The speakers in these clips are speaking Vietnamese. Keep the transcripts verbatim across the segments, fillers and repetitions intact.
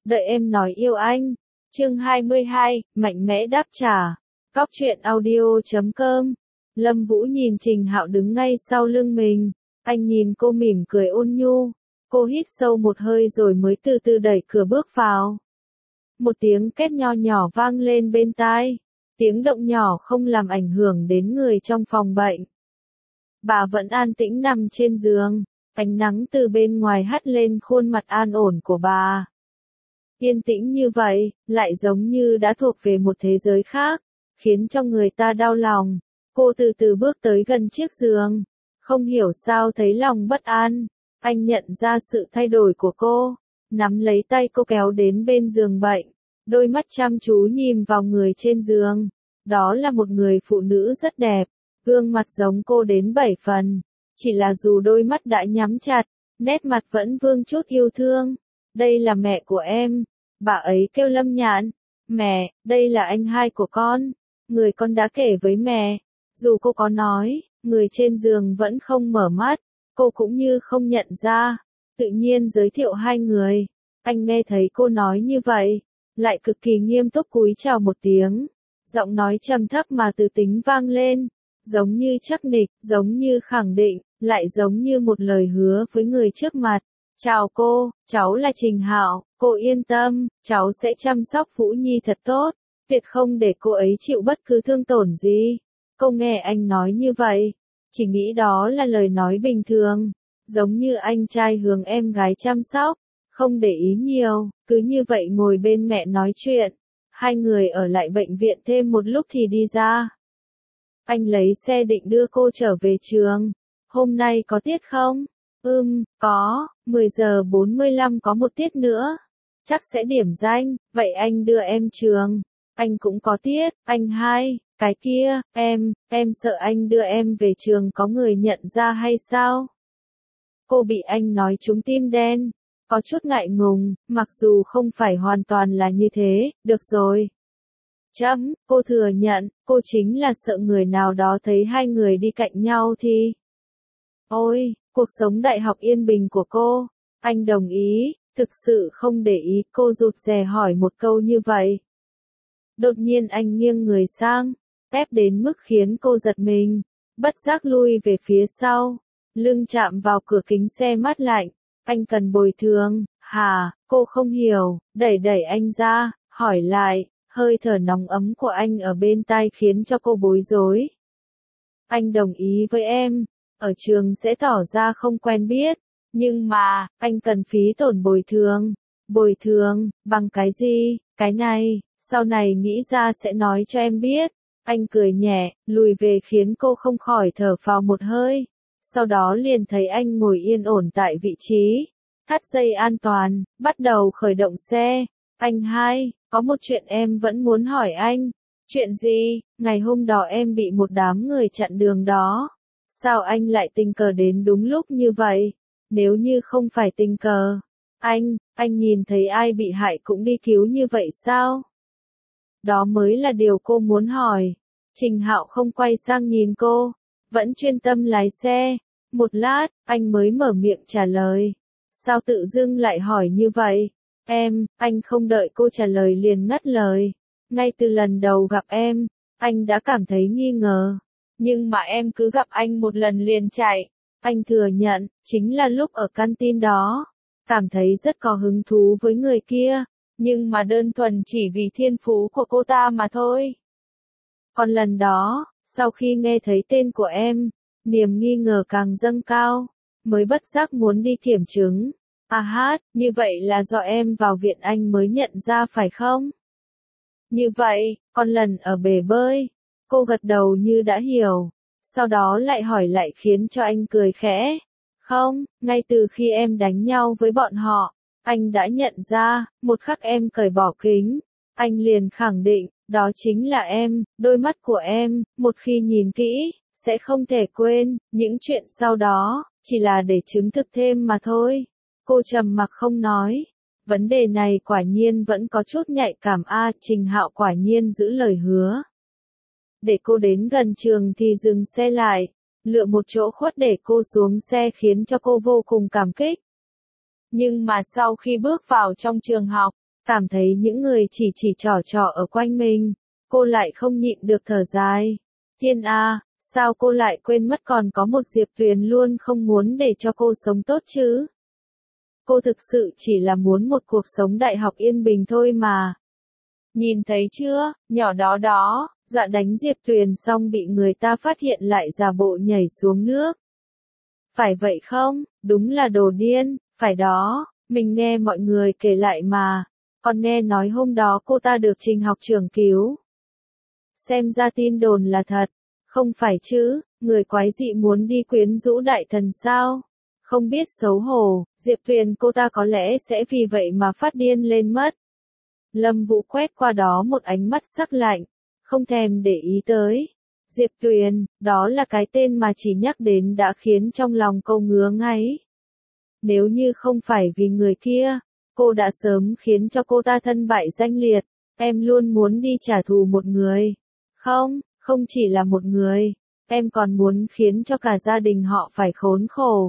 Đợi em nói yêu anh. Chương hai mươi hai, mạnh mẽ đáp trả. Cóc truyện audio chấm com. Lâm Vũ nhìn Trình Hạo đứng ngay sau lưng mình. Anh nhìn cô mỉm cười ôn nhu. Cô hít sâu một hơi rồi mới từ từ đẩy cửa bước vào. Một tiếng két nho nhỏ vang lên bên tai. Tiếng động nhỏ không làm ảnh hưởng đến người trong phòng bệnh. Bà vẫn an tĩnh nằm trên giường. Ánh nắng từ bên ngoài hắt lên khuôn mặt an ổn của bà. Yên tĩnh như vậy, lại giống như đã thuộc về một thế giới khác, khiến cho người ta đau lòng. Cô từ từ bước tới gần chiếc giường. Không hiểu sao thấy lòng bất an. Anh nhận ra sự thay đổi của cô. Nắm lấy tay cô kéo đến bên giường bệnh. Đôi mắt chăm chú nhìn vào người trên giường. Đó là một người phụ nữ rất đẹp. Gương mặt giống cô đến bảy phần. Chỉ là dù đôi mắt đã nhắm chặt, nét mặt vẫn vương chút yêu thương. Đây là mẹ của em. Bà ấy kêu Lâm Nhạn. Mẹ, đây là anh hai của con. Người con đã kể với mẹ. Dù cô có nói, người trên giường vẫn không mở mắt. Cô cũng như không nhận ra. Tự nhiên giới thiệu hai người. Anh nghe thấy cô nói như vậy. Lại cực kỳ nghiêm túc cúi chào một tiếng. Giọng nói trầm thấp mà từ tính vang lên. Giống như chắc nịch, giống như khẳng định, lại giống như một lời hứa với người trước mặt. Chào cô, cháu là Trình Hạo, cô yên tâm, cháu sẽ chăm sóc Vũ Nhi thật tốt, tuyệt không để cô ấy chịu bất cứ thương tổn gì. Cô nghe anh nói như vậy, chỉ nghĩ đó là lời nói bình thường, giống như anh trai hướng em gái chăm sóc, không để ý nhiều, cứ như vậy ngồi bên mẹ nói chuyện. Hai người ở lại bệnh viện thêm một lúc thì đi ra. Anh lấy xe định đưa cô trở về trường. Hôm nay có tiết không? Ừm, có, mười giờ bốn mươi lăm có một tiết nữa. Chắc sẽ điểm danh, vậy anh đưa em trường. Anh cũng có tiết, anh hai, cái kia, em, em sợ anh đưa em về trường có người nhận ra hay sao? Cô bị anh nói trúng tim đen. Có chút ngại ngùng, mặc dù không phải hoàn toàn là như thế, được rồi. Chấm, cô thừa nhận, cô chính là sợ người nào đó thấy hai người đi cạnh nhau thì... Ôi, cuộc sống đại học yên bình của cô, anh đồng ý, thực sự không để ý. Cô rụt rè hỏi một câu như vậy. Đột nhiên anh nghiêng người sang, ép đến mức khiến cô giật mình, bất giác lui về phía sau, lưng chạm vào cửa kính xe mát lạnh. Anh cần bồi thường, hả? Cô không hiểu, đẩy đẩy anh ra, hỏi lại. Hơi thở nóng ấm của anh ở bên tai khiến cho cô bối rối. Anh đồng ý với em, ở trường sẽ tỏ ra không quen biết, nhưng mà, anh cần phí tổn bồi thường. Bồi thường, bằng cái gì? Cái này, sau này nghĩ ra sẽ nói cho em biết. Anh cười nhẹ, lùi về khiến cô không khỏi thở phào một hơi. Sau đó liền thấy anh ngồi yên ổn tại vị trí. Thắt dây an toàn, bắt đầu khởi động xe. Anh hai, có một chuyện em vẫn muốn hỏi anh. Chuyện gì? Ngày hôm đó em bị một đám người chặn đường đó. Sao anh lại tình cờ đến đúng lúc như vậy? Nếu như không phải tình cờ, anh, anh nhìn thấy ai bị hại cũng đi cứu như vậy sao? Đó mới là điều cô muốn hỏi. Trình Hạo không quay sang nhìn cô, vẫn chuyên tâm lái xe. Một lát, anh mới mở miệng trả lời. Sao tự dưng lại hỏi như vậy? Em, anh không đợi cô trả lời liền ngắt lời. Ngay từ lần đầu gặp em, anh đã cảm thấy nghi ngờ. Nhưng mà em cứ gặp anh một lần liền chạy. Anh thừa nhận, chính là lúc ở canteen đó. Cảm thấy rất có hứng thú với người kia. Nhưng mà đơn thuần chỉ vì thiên phú của cô ta mà thôi. Còn lần đó, sau khi nghe thấy tên của em, niềm nghi ngờ càng dâng cao. Mới bất giác muốn đi kiểm chứng. À hát, như vậy là do em vào viện anh mới nhận ra phải không? Như vậy, còn lần ở bể bơi, cô gật đầu như đã hiểu, sau đó lại hỏi lại khiến cho anh cười khẽ. Không, ngay từ khi em đánh nhau với bọn họ, anh đã nhận ra, một khắc em cởi bỏ kính, anh liền khẳng định, đó chính là em. Đôi mắt của em, một khi nhìn kỹ, sẽ không thể quên, những chuyện sau đó, chỉ là để chứng thực thêm mà thôi. Cô trầm mặc không nói. Vấn đề này quả nhiên vẫn có chút nhạy cảm a. Trình Hạo quả nhiên giữ lời hứa. Để cô đến gần trường thì dừng xe lại, lựa một chỗ khuất để cô xuống xe khiến cho cô vô cùng cảm kích. Nhưng mà sau khi bước vào trong trường học, Cảm thấy những người chỉ chỉ trò trò ở quanh mình, cô lại không nhịn được thở dài. Thiên A, sao cô lại quên mất còn có một Diệp Tuyền luôn không muốn để cho cô sống tốt chứ? Cô thực sự chỉ là muốn một cuộc sống đại học yên bình thôi mà. Nhìn thấy chưa, nhỏ đó đó, dạ đánh Diệp Tuyền xong bị người ta phát hiện lại giả bộ nhảy xuống nước. Phải vậy không? Đúng là đồ điên, phải đó, mình nghe mọi người kể lại mà, còn nghe nói hôm đó cô ta được Trình học trưởng cứu. Xem ra tin đồn là thật, không phải chứ, người quái dị muốn đi quyến rũ đại thần sao? Không biết xấu hổ, Diệp Tuyền cô ta có lẽ sẽ vì vậy mà phát điên lên mất. Lâm Vũ quét qua đó một ánh mắt sắc lạnh, không thèm để ý tới. Diệp Tuyền, đó là cái tên mà chỉ nhắc đến đã khiến trong lòng cô ngứa ngáy. Nếu như không phải vì người kia, cô đã sớm khiến cho cô ta thân bại danh liệt. Em luôn muốn đi trả thù một người. Không, không chỉ là một người, em còn muốn khiến cho cả gia đình họ phải khốn khổ.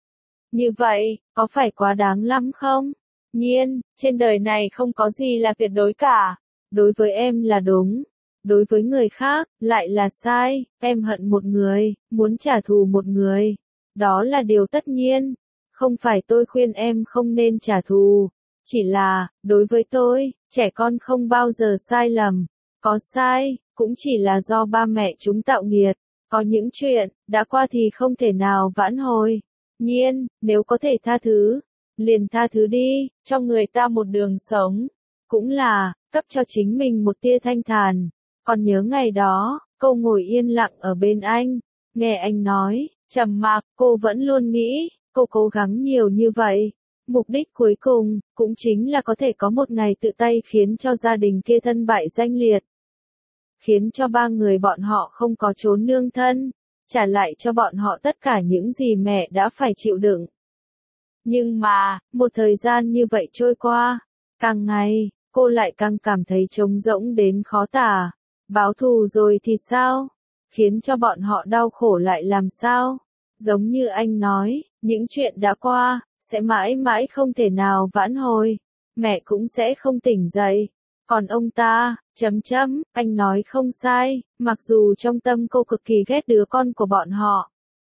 Như vậy, có phải quá đáng lắm không? Nhiên, trên đời này không có gì là tuyệt đối cả. Đối với em là đúng. Đối với người khác, lại là sai. Em hận một người, muốn trả thù một người. Đó là điều tất nhiên. Không phải tôi khuyên em không nên trả thù. Chỉ là, đối với tôi, trẻ con không bao giờ sai lầm. Có sai, cũng chỉ là do ba mẹ chúng tạo nghiệt. Có những chuyện, đã qua thì không thể nào vãn hồi. Nhiên, nếu có thể tha thứ, liền tha thứ đi, cho người ta một đường sống. Cũng là, cấp cho chính mình một tia thanh thản. Còn nhớ ngày đó, cô ngồi yên lặng ở bên anh, nghe anh nói, trầm mặc, cô vẫn luôn nghĩ, cô cố gắng nhiều như vậy. Mục đích cuối cùng, cũng chính là có thể có một ngày tự tay khiến cho gia đình kia thân bại danh liệt. Khiến cho ba người bọn họ không có chốn nương thân, trả lại cho bọn họ tất cả những gì mẹ đã phải chịu đựng. Nhưng mà, một thời gian như vậy trôi qua, càng ngày, cô lại càng cảm thấy trống rỗng đến khó tả. Báo thù rồi thì sao? Khiến cho bọn họ đau khổ lại làm sao? Giống như anh nói, những chuyện đã qua, sẽ mãi mãi không thể nào vãn hồi. Mẹ cũng sẽ không tỉnh dậy. Còn ông ta, chấm chấm, anh nói không sai, mặc dù trong tâm cô cực kỳ ghét đứa con của bọn họ.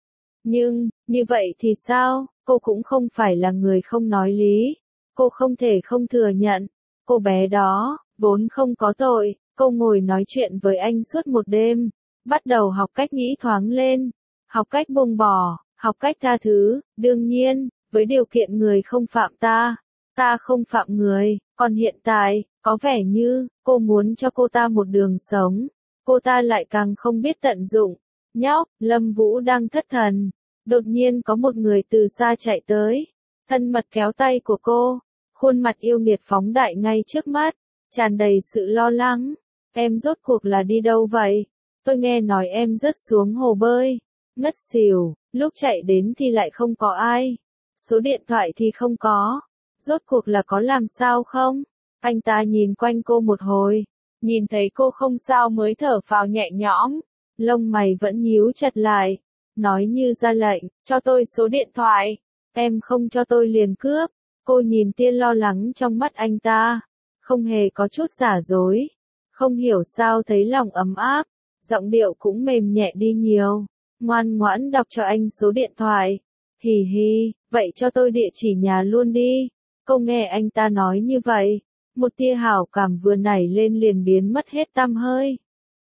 Nhưng, như vậy thì sao? Cô cũng không phải là người không nói lý. Cô không thể không thừa nhận. Cô bé đó, vốn không có tội. Cô ngồi nói chuyện với anh suốt một đêm. Bắt đầu học cách nghĩ thoáng lên. Học cách buông bỏ, học cách tha thứ. Đương nhiên, với điều kiện người không phạm ta. Ta không phạm người. Còn hiện tại, có vẻ như, cô muốn cho cô ta một đường sống. Cô ta lại càng không biết tận dụng. Nhóc, Lâm Vũ đang thất thần. Đột nhiên có một người từ xa chạy tới. Thân mật kéo tay của cô. Khuôn mặt yêu nghiệt phóng đại ngay trước mắt. Tràn đầy sự lo lắng. Em rốt cuộc là đi đâu vậy? Tôi nghe nói em rớt xuống hồ bơi. Ngất xỉu, lúc chạy đến thì lại không có ai. Số điện thoại thì không có. Rốt cuộc là có làm sao không? Anh ta nhìn quanh cô một hồi. Nhìn thấy cô không sao mới thở phào nhẹ nhõm. Lông mày vẫn nhíu chặt lại. Nói như ra lệnh, cho tôi số điện thoại. Em không cho tôi liền cướp. Cô nhìn tia lo lắng trong mắt anh ta. Không hề có chút giả dối. Không hiểu sao thấy lòng ấm áp. Giọng điệu cũng mềm nhẹ đi nhiều. Ngoan ngoãn đọc cho anh số điện thoại. Hì hì, vậy cho tôi địa chỉ nhà luôn đi. Cô nghe anh ta nói như vậy. Một tia hảo cảm vừa nảy lên liền biến mất hết tăm hơi.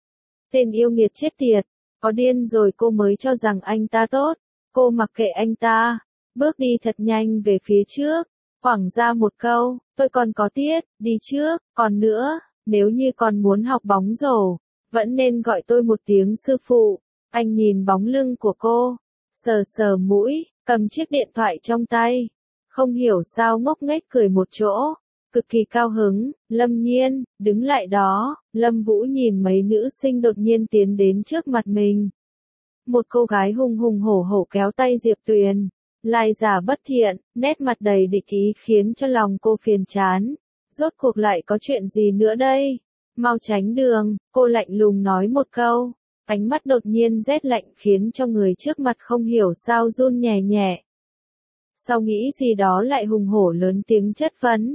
Tên yêu nghiệt chết tiệt. Có điên rồi cô mới cho rằng anh ta tốt. Cô mặc kệ anh ta. Bước đi thật nhanh về phía trước. Khoảng ra một câu, tôi còn có tiết, đi trước, còn nữa, nếu như còn muốn học bóng rổ, vẫn nên gọi tôi một tiếng sư phụ. Anh nhìn bóng lưng của cô, sờ sờ mũi, cầm chiếc điện thoại trong tay. Không hiểu sao ngốc nghếch cười một chỗ, cực kỳ cao hứng. Lâm Nhiên, đứng lại đó. Lâm Vũ nhìn mấy nữ sinh đột nhiên tiến đến trước mặt mình. Một cô gái hùng hùng hổ hổ kéo tay Diệp Tuyền. Lai giả bất thiện, nét mặt đầy địch ý khiến cho lòng cô phiền chán. Rốt cuộc lại có chuyện gì nữa đây? Mau tránh đường, cô lạnh lùng nói một câu. Ánh mắt đột nhiên rét lạnh khiến cho người trước mặt không hiểu sao run nhẹ nhẹ. Sau nghĩ gì đó lại hùng hổ lớn tiếng chất vấn.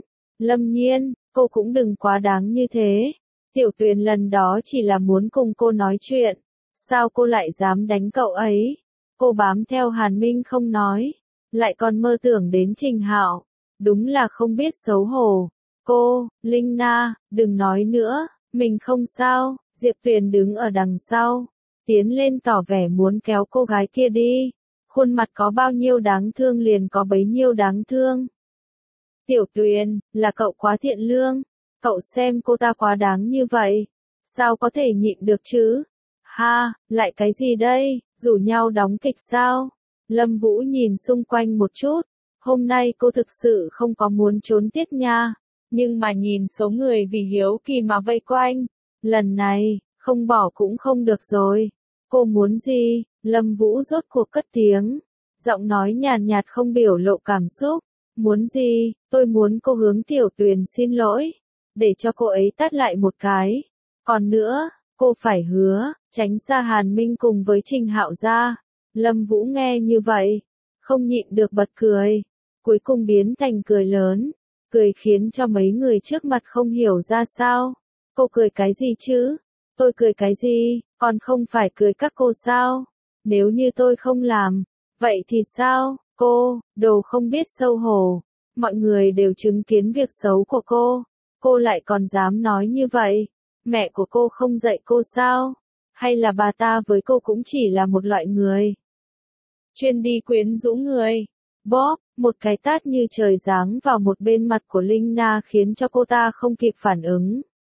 Lâm Nhiên, cô cũng đừng quá đáng như thế. Tiểu Tuyền lần đó chỉ là muốn cùng cô nói chuyện. Sao cô lại dám đánh cậu ấy? Cô bám theo Hàn Minh không nói. Lại còn mơ tưởng đến Trình Hạo. Đúng là không biết xấu hổ. Cô, Linh Na, đừng nói nữa. Mình không sao. Diệp Tuyền đứng ở đằng sau. Tiến lên tỏ vẻ muốn kéo cô gái kia đi. Khuôn mặt có bao nhiêu đáng thương liền có bấy nhiêu đáng thương. Tiểu Tuyền, là cậu quá thiện lương. Cậu xem cô ta quá đáng như vậy. Sao có thể nhịn được chứ? Ha, lại cái gì đây? Rủ nhau đóng kịch sao? Lâm Vũ nhìn xung quanh một chút. Hôm nay cô thực sự không có muốn trốn tiết nha. Nhưng mà nhìn số người vì hiếu kỳ mà vây quanh. Lần này, không bỏ cũng không được rồi. Cô muốn gì? Lâm Vũ rốt cuộc cất tiếng. Giọng nói nhàn nhạt không biểu lộ cảm xúc. Muốn gì? Tôi muốn cô hướng Tiểu Tuyền xin lỗi. Để cho cô ấy tát lại một cái. Còn nữa, cô phải hứa, tránh xa Hàn Minh cùng với Trình Hạo ra. Lâm Vũ nghe như vậy, không nhịn được bật cười. Cuối cùng biến thành cười lớn. Cười khiến cho mấy người trước mặt không hiểu ra sao. Cô cười cái gì chứ? Tôi cười cái gì? Còn không phải cười các cô sao? Nếu như tôi không làm, vậy thì sao? Cô, đồ không biết xấu hổ. Mọi người đều chứng kiến việc xấu của cô. Cô lại còn dám nói như vậy. Mẹ của cô không dạy cô sao? Hay là bà ta với cô cũng chỉ là một loại người? Chuyên đi quyến rũ người. Bóp, một cái tát như trời giáng vào một bên mặt của Linh Na khiến cho cô ta không kịp phản ứng.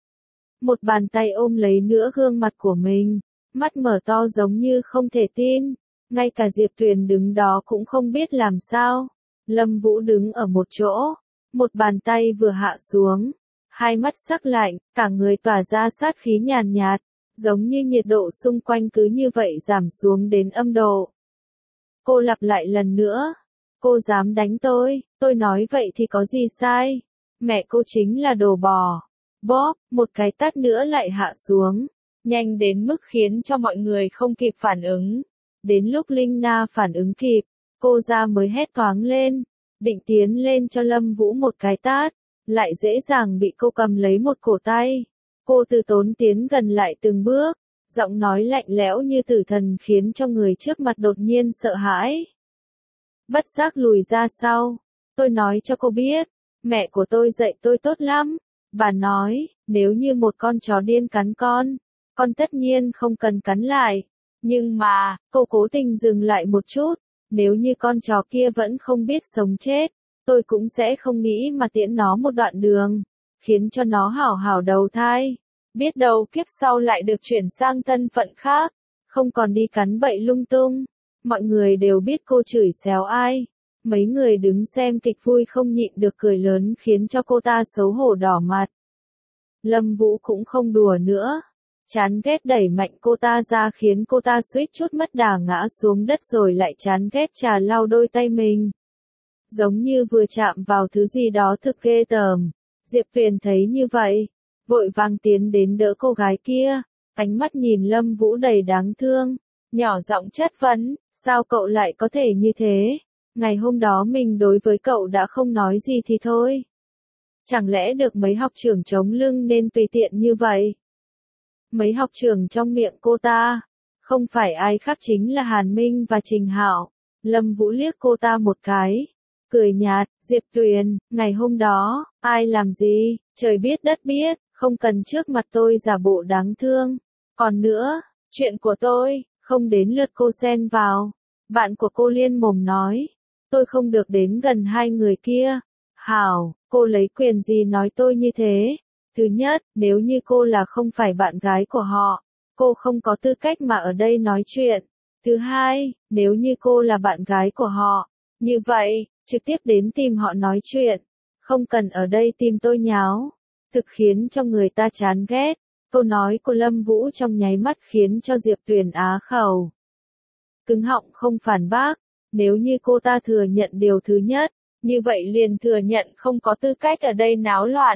Một bàn tay ôm lấy nữa gương mặt của mình. Mắt mở to giống như không thể tin. Ngay cả Diệp Tuyền đứng đó cũng không biết làm sao. Lâm Vũ đứng ở một chỗ. Một bàn tay vừa hạ xuống. Hai mắt sắc lạnh, cả người tỏa ra sát khí nhàn nhạt. Giống như nhiệt độ xung quanh cứ như vậy giảm xuống đến âm độ. Cô lặp lại lần nữa. Cô dám đánh tôi, tôi nói vậy thì có gì sai. Mẹ cô chính là đồ bò. Bóp, một cái tát nữa lại hạ xuống. Nhanh đến mức khiến cho mọi người không kịp phản ứng. Đến lúc Linh Na phản ứng kịp, cô ra mới hét toáng lên. Định tiến lên cho Lâm Vũ một cái tát. Lại dễ dàng bị cô cầm lấy một cổ tay. Cô từ tốn tiến gần lại từng bước. Giọng nói lạnh lẽo như tử thần khiến cho người trước mặt đột nhiên sợ hãi. Bất giác lùi ra sau. Tôi nói cho cô biết. Mẹ của tôi dạy tôi tốt lắm. Bà nói, nếu như một con chó điên cắn con, con tất nhiên không cần cắn lại. Nhưng mà, cô cố tình dừng lại một chút. Nếu như con chó kia vẫn không biết sống chết, tôi cũng sẽ không nghĩ mà tiễn nó một đoạn đường, khiến cho nó hảo hảo đầu thai. Biết đâu kiếp sau lại được chuyển sang thân phận khác, không còn đi cắn bậy lung tung. Mọi người đều biết cô chửi xéo ai. Mấy người đứng xem kịch vui không nhịn được cười lớn khiến cho cô ta xấu hổ đỏ mặt. Lâm Vũ cũng không đùa nữa. Chán ghét đẩy mạnh cô ta ra khiến cô ta suýt chút mất đà ngã xuống đất rồi lại chán ghét trà lau đôi tay mình. Giống như vừa chạm vào thứ gì đó thực ghê tởm. Diệp Tuyền thấy như vậy, vội vàng tiến đến đỡ cô gái kia, ánh mắt nhìn Lâm Vũ đầy đáng thương, nhỏ giọng chất vấn, sao cậu lại có thể như thế? Ngày hôm đó mình đối với cậu đã không nói gì thì thôi. Chẳng lẽ được mấy học trưởng chống lưng nên tùy tiện như vậy? Mấy học trưởng trong miệng cô ta, không phải ai khác chính là Hàn Minh và Trình Hạo. Lâm Vũ liếc cô ta một cái, cười nhạt, Diệp Tuyền, ngày hôm đó, ai làm gì, trời biết đất biết, không cần trước mặt tôi giả bộ đáng thương. Còn nữa, chuyện của tôi, không đến lượt cô xen vào. Bạn của cô liên mồm nói, tôi không được đến gần hai người kia. Hảo, cô lấy quyền gì nói tôi như thế? Thứ nhất, nếu như cô là không phải bạn gái của họ, cô không có tư cách mà ở đây nói chuyện. Thứ hai, nếu như cô là bạn gái của họ, như vậy, trực tiếp đến tìm họ nói chuyện, không cần ở đây tìm tôi nháo. Thực khiến cho người ta chán ghét. Câu nói của Lâm Vũ trong nháy mắt khiến cho Diệp Tuyền á khẩu. Cứng họng không phản bác, nếu như cô ta thừa nhận điều thứ nhất, như vậy liền thừa nhận không có tư cách ở đây náo loạn.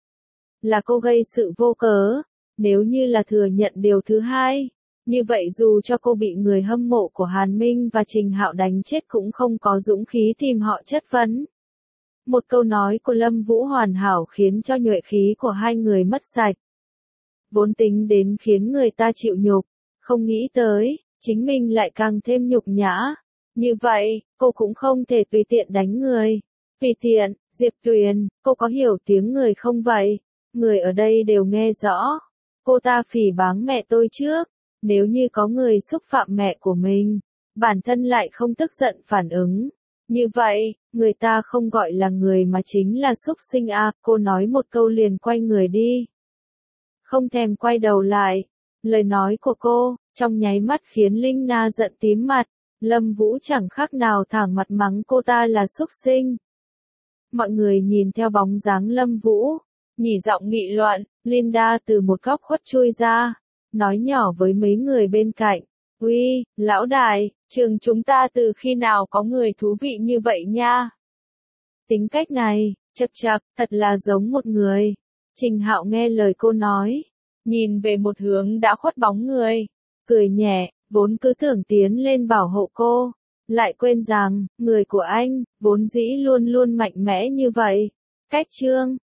Là cô gây sự vô cớ. Nếu như là thừa nhận điều thứ hai, như vậy dù cho cô bị người hâm mộ của Hàn Minh và Trình Hạo đánh chết cũng không có dũng khí tìm họ chất vấn. Một câu nói của Lâm Vũ hoàn hảo khiến cho nhuệ khí của hai người mất sạch. Vốn tính đến khiến người ta chịu nhục, không nghĩ tới, chính mình lại càng thêm nhục nhã. Như vậy, cô cũng không thể tùy tiện đánh người. Tùy tiện, Diệp Tuyền, cô có hiểu tiếng người không vậy? Người ở đây đều nghe rõ. Cô ta phỉ báng mẹ tôi trước. Nếu như có người xúc phạm mẹ của mình, bản thân lại không tức giận phản ứng. Như vậy, người ta không gọi là người mà chính là xúc sinh à, cô nói một câu liền quay người đi. Không thèm quay đầu lại. Lời nói của cô, trong nháy mắt khiến Linh Na giận tím mặt. Lâm Vũ chẳng khác nào thẳng mặt mắng cô ta là xúc sinh. Mọi người nhìn theo bóng dáng Lâm Vũ, nhỉ giọng nghị luận, Linda từ một góc khuất chui ra, nói nhỏ với mấy người bên cạnh, uy, lão đại, trường chúng ta từ khi nào có người thú vị như vậy nha. Tính cách này, chật chật, thật là giống một người. Trình Hạo nghe lời cô nói, nhìn về một hướng đã khuất bóng người, cười nhẹ, vốn cứ tưởng tiến lên bảo hộ cô, lại quên rằng, người của anh, vốn dĩ luôn luôn mạnh mẽ như vậy. Cách chương